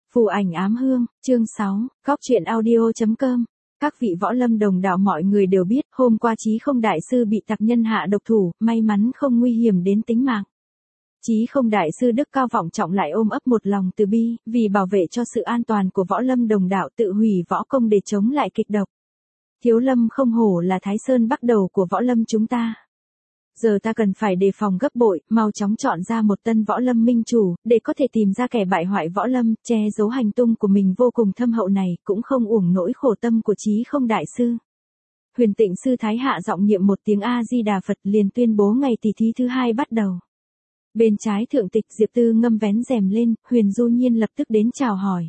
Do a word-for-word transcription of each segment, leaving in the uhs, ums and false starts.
Phù ảnh ám hương, chương sáu, góc truyện audio.com. Các vị võ lâm đồng đạo mọi người đều biết, hôm qua Chí Không đại sư bị tặc nhân hạ độc thủ, may mắn không nguy hiểm đến tính mạng. Chí Không đại sư đức cao vọng trọng lại ôm ấp một lòng từ bi, vì bảo vệ cho sự an toàn của võ lâm đồng đạo tự hủy võ công để chống lại kịch độc. Thiếu lâm không hổ là Thái Sơn bắt đầu của võ lâm chúng ta. Giờ ta cần phải đề phòng gấp bội, mau chóng chọn ra một tân võ lâm minh chủ, để có thể tìm ra kẻ bại hoại võ lâm, che giấu hành tung của mình vô cùng thâm hậu này, cũng không uổng nỗi khổ tâm của Chí Không đại sư. Huyền Tịnh sư thái hạ giọng niệm một tiếng A Di Đà Phật liền tuyên bố ngày tỷ thí thứ hai bắt đầu. Bên trái thượng tịch Diệp Tư Ngâm vén rèm lên, Huyền Du Nhiên lập tức đến chào hỏi.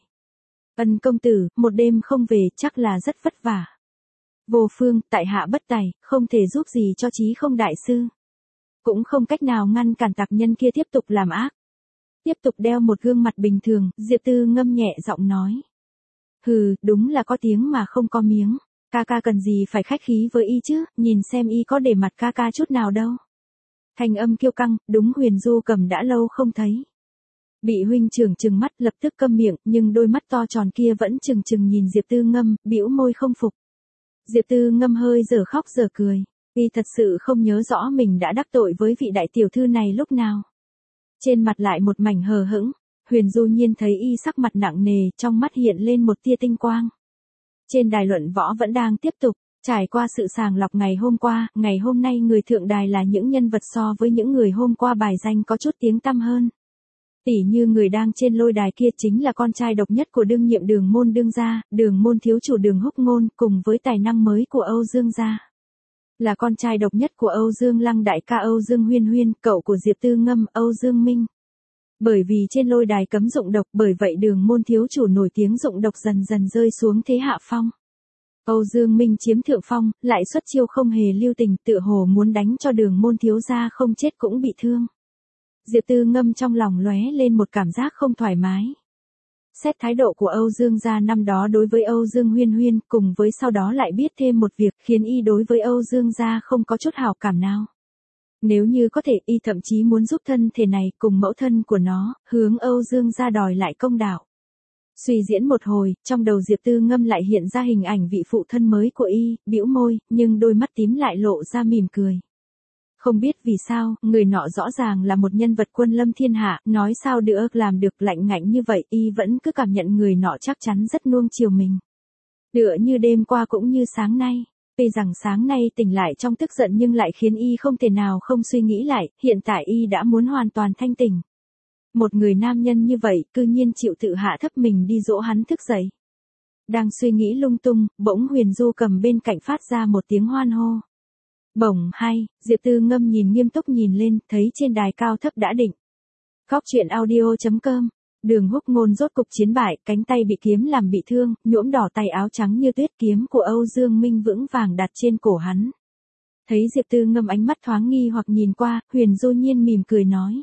Ân công tử, một đêm không về, chắc là rất vất vả. Vô phương, tại hạ bất tài, không thể giúp gì cho Chí Không đại sư. Cũng không cách nào ngăn cản tặc nhân kia tiếp tục làm ác. Tiếp tục đeo một gương mặt bình thường, Diệp Tư Ngâm nhẹ giọng nói. Hừ, đúng là có tiếng mà không có miếng. Ca ca cần gì phải khách khí với y chứ, nhìn xem y có để mặt ca ca chút nào đâu. Thanh âm kiêu căng, đúng Huyền Du Cầm đã lâu không thấy. Bị huynh trưởng trừng mắt lập tức câm miệng, nhưng đôi mắt to tròn kia vẫn trừng trừng nhìn Diệp Tư Ngâm, bĩu môi không phục. Diệp Tư Ngâm hơi dở khóc dở cười. Y thật sự không nhớ rõ mình đã đắc tội với vị đại tiểu thư này lúc nào. Trên mặt lại một mảnh hờ hững, Huyền Du Nhiên thấy y sắc mặt nặng nề, trong mắt hiện lên một tia tinh quang. Trên đài luận võ vẫn đang tiếp tục, trải qua sự sàng lọc ngày hôm qua, ngày hôm nay người thượng đài là những nhân vật so với những người hôm qua bài danh có chút tiếng tăm hơn. Tỉ như người đang trên lôi đài kia chính là con trai độc nhất của đương nhiệm Đường môn đương gia, Đường môn thiếu chủ Đường Húc Ngôn, cùng với tài năng mới của Âu Dương gia. Là con trai độc nhất của Âu Dương Lăng đại ca Âu Dương Huyên Huyên, cậu của Diệp Tư Ngâm, Âu Dương Minh. Bởi vì trên lôi đài cấm dụng độc, bởi vậy Đường môn thiếu chủ nổi tiếng dụng độc dần dần rơi xuống thế hạ phong. Âu Dương Minh chiếm thượng phong, lại xuất chiêu không hề lưu tình, tựa hồ muốn đánh cho Đường môn thiếu gia không chết cũng bị thương. Diệp Tư Ngâm trong lòng lóe lên một cảm giác không thoải mái. Xét thái độ của Âu Dương gia năm đó đối với Âu Dương Huyên Huyên, cùng với sau đó lại biết thêm một việc khiến y đối với Âu Dương gia không có chút hảo cảm nào. Nếu như có thể, y thậm chí muốn giúp thân thể này cùng mẫu thân của nó, hướng Âu Dương gia đòi lại công đạo. Suy diễn một hồi, trong đầu Diệp Tư Ngâm lại hiện ra hình ảnh vị phụ thân mới của y, bĩu môi, nhưng đôi mắt tím lại lộ ra mỉm cười. Không biết vì sao, người nọ rõ ràng là một nhân vật quân lâm thiên hạ, nói sao được làm được lạnh ngạnh như vậy, y vẫn cứ cảm nhận người nọ chắc chắn rất nuông chiều mình. Tựa như đêm qua cũng như sáng nay, tuy rằng sáng nay tỉnh lại trong tức giận nhưng lại khiến y không thể nào không suy nghĩ lại, hiện tại y đã muốn hoàn toàn thanh tỉnh. Một người nam nhân như vậy, cư nhiên chịu tự hạ thấp mình đi dỗ hắn thức dậy. Đang suy nghĩ lung tung, bỗng Huyền Du Cầm bên cạnh phát ra một tiếng hoan hô. Bổng hay, Diệp Tư Ngâm nhìn nghiêm túc nhìn lên, thấy trên đài cao thấp đã định. Góc truyện audio.com, Đường Húc Ngôn rốt cục chiến bại, cánh tay bị kiếm làm bị thương, nhuộm đỏ tay áo trắng như tuyết, kiếm của Âu Dương Minh vững vàng đặt trên cổ hắn. Thấy Diệp Tư Ngâm ánh mắt thoáng nghi hoặc nhìn qua, Huyền Du Nhiên mỉm cười nói.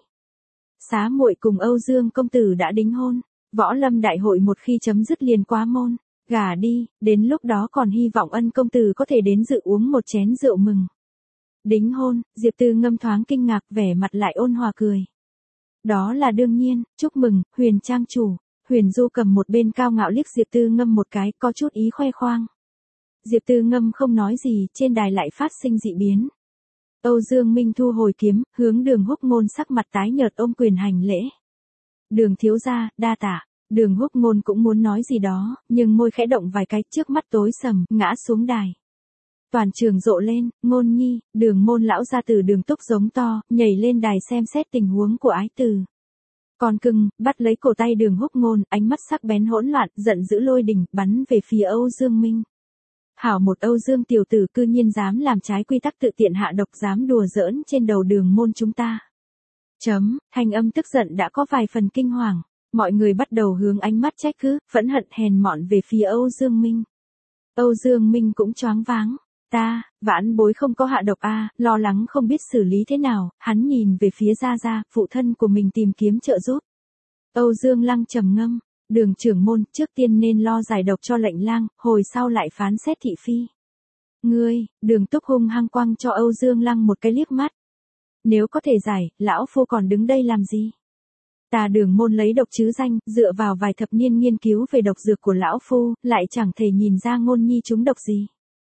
Xá muội cùng Âu Dương công tử đã đính hôn, võ lâm đại hội một khi chấm dứt liền quá môn, gả đi, đến lúc đó còn hy vọng Ân công tử có thể đến dự uống một chén rượu mừng. Đính hôn, Diệp Tư Ngâm thoáng kinh ngạc, vẻ mặt lại ôn hòa cười. Đó là đương nhiên, chúc mừng, Huyền trang chủ. Huyền Du Cầm một bên cao ngạo liếc Diệp Tư Ngâm một cái, có chút ý khoe khoang. Diệp Tư Ngâm không nói gì, trên đài lại phát sinh dị biến. Âu Dương Minh thu hồi kiếm, hướng Đường Húc Ngôn sắc mặt tái nhợt ôm quyền hành lễ. Đường thiếu gia, đa tạ. Đường Húc Ngôn cũng muốn nói gì đó, nhưng môi khẽ động vài cái, trước mắt tối sầm, ngã xuống đài. Toàn trường rộ lên, Ngôn nhi, Đường môn lão gia tử Đường Túc giống to, nhảy lên đài xem xét tình huống của ái tử. Còn cưng, bắt lấy cổ tay Đường Húc Ngôn, ánh mắt sắc bén hỗn loạn, giận dữ lôi đình, bắn về phía Âu Dương Minh. Hảo một Âu Dương tiểu tử cư nhiên dám làm trái quy tắc tự tiện hạ độc, dám đùa giỡn trên đầu Đường môn chúng ta. Chấm, thanh âm tức giận đã có vài phần kinh hoàng. Mọi người bắt đầu hướng ánh mắt trách cứ, phẫn hận hèn mọn về phía Âu Dương Minh. Âu Dương Minh cũng choáng váng. Ta, vãn bối không có hạ độc a, lo lắng không biết xử lý thế nào, hắn nhìn về phía Gia Gia, phụ thân của mình tìm kiếm trợ giúp. Âu Dương Lăng trầm ngâm, Đường trưởng môn, trước tiên nên lo giải độc cho lệnh lang, hồi sau lại phán xét thị phi. Ngươi, Đường Túc hung hăng quăng cho Âu Dương Lăng một cái liếc mắt. Nếu có thể giải, lão phu còn đứng đây làm gì? Ta Đường môn lấy độc chứ danh, dựa vào vài thập niên nghiên cứu về độc dược của lão phu, lại chẳng thể nhìn ra Ngôn Nhi trúng độc gì.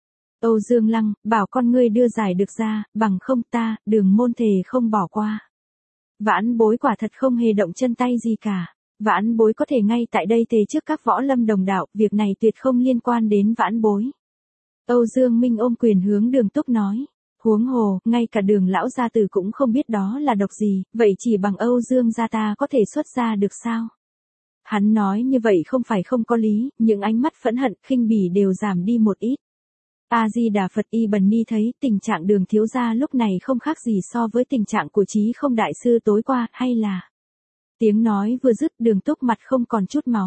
Âu Dương Lăng, bảo con ngươi đưa giải được ra, bằng không ta, Đường môn thề không bỏ qua. Vãn bối quả thật không hề động chân tay gì cả. Vãn bối có thể ngay tại đây thề trước các võ lâm đồng đạo, việc này tuyệt không liên quan đến vãn bối. Âu Dương Minh ôm quyền hướng Đường Túc nói. Huống hồ, ngay cả Đường lão gia tử cũng không biết đó là độc gì, vậy chỉ bằng Âu Dương gia ta có thể xuất ra được sao? Hắn nói như vậy không phải không có lý, những ánh mắt phẫn hận, khinh bỉ đều giảm đi một ít. A-di-đà Phật. Y Bần Ni thấy tình trạng Đường thiếu gia lúc này không khác gì so với tình trạng của Chí Không đại sư tối qua, hay là... Tiếng nói vừa dứt, Đường Túc mặt không còn chút máu.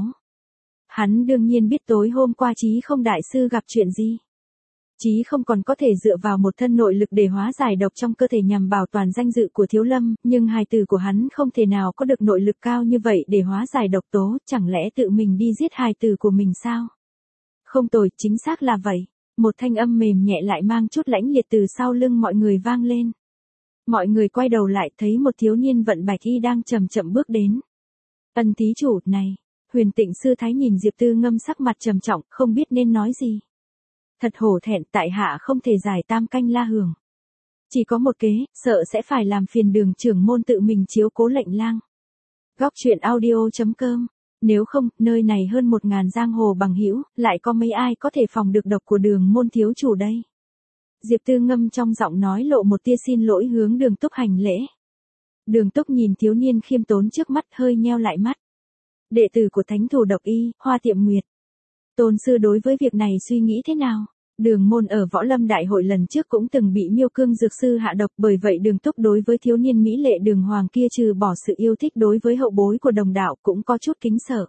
Hắn đương nhiên biết tối hôm qua Chí Không đại sư gặp chuyện gì. Chí Không còn có thể dựa vào một thân nội lực để hóa giải độc trong cơ thể nhằm bảo toàn danh dự của Thiếu Lâm, nhưng hài tử của hắn không thể nào có được nội lực cao như vậy để hóa giải độc tố, chẳng lẽ tự mình đi giết hài tử của mình sao? Không tồi, chính xác là vậy. Một thanh âm mềm nhẹ lại mang chút lãnh liệt từ sau lưng mọi người vang lên. Mọi người quay đầu lại thấy một thiếu niên vận bạch y đang chậm chậm bước đến. Ân thí chủ, này. Huyền Tịnh sư thái nhìn Diệp Tư Ngâm sắc mặt trầm trọng, không biết nên nói gì. Thật hổ thẹn, tại hạ không thể giải tam canh la hưởng. Chỉ có một kế, sợ sẽ phải làm phiền Đường trưởng môn tự mình chiếu cố lệnh lang. Góc truyện audio chấm com. Nếu không, nơi này hơn một ngàn giang hồ bằng hữu, lại có mấy ai có thể phòng được độc của Đường môn thiếu chủ đây? Diệp Tư Ngâm trong giọng nói lộ một tia xin lỗi hướng Đường Túc hành lễ. Đường Túc nhìn thiếu niên khiêm tốn trước mắt hơi nheo lại mắt. Đệ tử của thánh thủ độc y, Hoa Tiệm Nguyệt. Tôn sư đối với việc này suy nghĩ thế nào? Đường môn ở Võ Lâm Đại hội lần trước cũng từng bị Miêu Cương dược sư hạ độc, bởi vậy Đường Túc đối với thiếu niên mỹ lệ Đường Hoàng kia trừ bỏ sự yêu thích đối với hậu bối của đồng đạo cũng có chút kính sợ.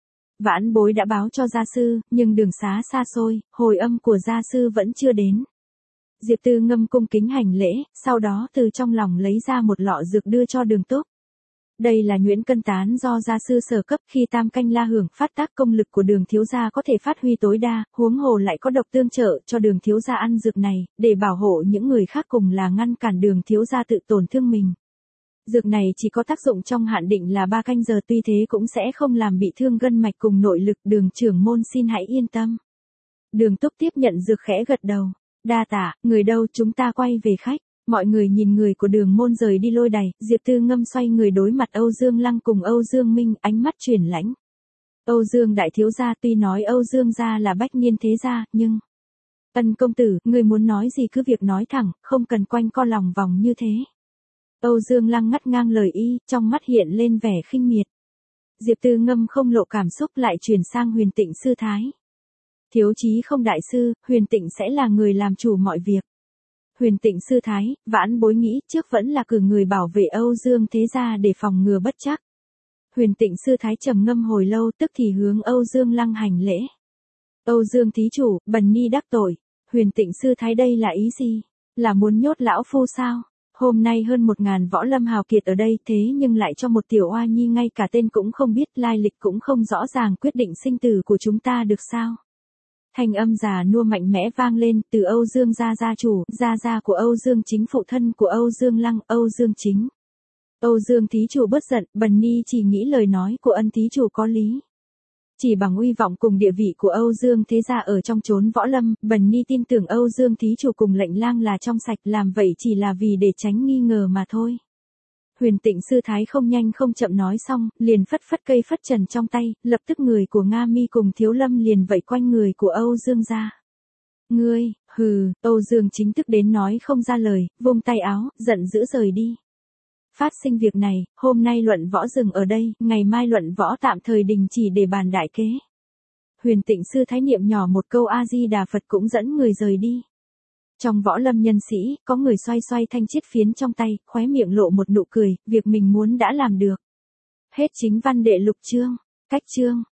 Vãn bối đã báo cho gia sư, nhưng đường xá xa xôi, hồi âm của gia sư vẫn chưa đến. Diệp Tư Ngâm cung kính hành lễ, sau đó từ trong lòng lấy ra một lọ dược đưa cho Đường Túc. Đây là nhuyễn cân tán do gia sư sở cấp, khi tam canh la hưởng phát tác công lực của Đường thiếu gia có thể phát huy tối đa, huống hồ lại có độc tương trợ cho Đường thiếu gia ăn dược này, để bảo hộ những người khác cùng là ngăn cản Đường thiếu gia tự tổn thương mình. Dược này chỉ có tác dụng trong hạn định là ba canh giờ, tuy thế cũng sẽ không làm bị thương gân mạch cùng nội lực, Đường trưởng môn xin hãy yên tâm. Đường Túc tiếp nhận dược khẽ gật đầu. Đa tạ, người đâu, chúng ta quay về khách. Mọi người nhìn người của Đường môn rời đi lôi đày, Diệp Tư Ngâm xoay người đối mặt Âu Dương Lăng cùng Âu Dương Minh, ánh mắt chuyển lãnh. Âu Dương đại thiếu gia, tuy nói Âu Dương gia là bách niên thế gia, nhưng... Ân công tử, người muốn nói gì cứ việc nói thẳng, không cần quanh co lòng vòng như thế. Âu Dương Lăng ngắt ngang lời y, trong mắt hiện lên vẻ khinh miệt. Diệp Tư Ngâm không lộ cảm xúc lại chuyển sang Huyền Tịnh sư thái. Thiếu Chí Không đại sư, Huyền Tịnh sẽ là người làm chủ mọi việc. Huyền Tịnh sư thái, vãn bối nghĩ trước vẫn là cử người bảo vệ Âu Dương thế gia để phòng ngừa bất trắc. Huyền Tịnh sư thái trầm ngâm hồi lâu, tức thì hướng Âu Dương Lăng hành lễ. Âu Dương thí chủ, Bần Ni đắc tội. Huyền Tịnh sư thái đây là ý gì? Là muốn nhốt lão phu sao? Hôm nay hơn một ngàn võ lâm hào kiệt ở đây, thế nhưng lại cho một tiểu oa nhi ngay cả tên cũng không biết, lai lịch cũng không rõ ràng, quyết định sinh tử của chúng ta được sao? Thanh âm già nua mạnh mẽ vang lên, từ Âu Dương gia gia chủ, gia gia của Âu Dương Chính, phụ thân của Âu Dương Lăng, Âu Dương Chính. Âu Dương thí chủ bớt giận, Bần Ni chỉ nghĩ lời nói của Ân thí chủ có lý. Chỉ bằng uy vọng cùng địa vị của Âu Dương thế gia ở trong chốn võ lâm, Bần Ni tin tưởng Âu Dương thí chủ cùng lệnh lang là trong sạch, làm vậy chỉ là vì để tránh nghi ngờ mà thôi. Huyền Tịnh sư thái không nhanh không chậm nói xong, liền phất phất cây phất trần trong tay, lập tức người của Nga Mi cùng Thiếu Lâm liền vây quanh người của Âu Dương gia. Ngươi, hừ, Âu Dương Chính thức đến nói không ra lời, vung tay áo, giận dữ rời đi. Phát sinh việc này, hôm nay luận võ dừng ở đây, ngày mai luận võ tạm thời đình chỉ để bàn đại kế. Huyền Tịnh sư thái niệm nhỏ một câu A-di-đà Phật cũng dẫn người rời đi. Trong võ lâm nhân sĩ, có người xoay xoay thanh chiết phiến trong tay, khóe miệng lộ một nụ cười, việc mình muốn đã làm được. Hết chính văn đệ lục chương, cách chương.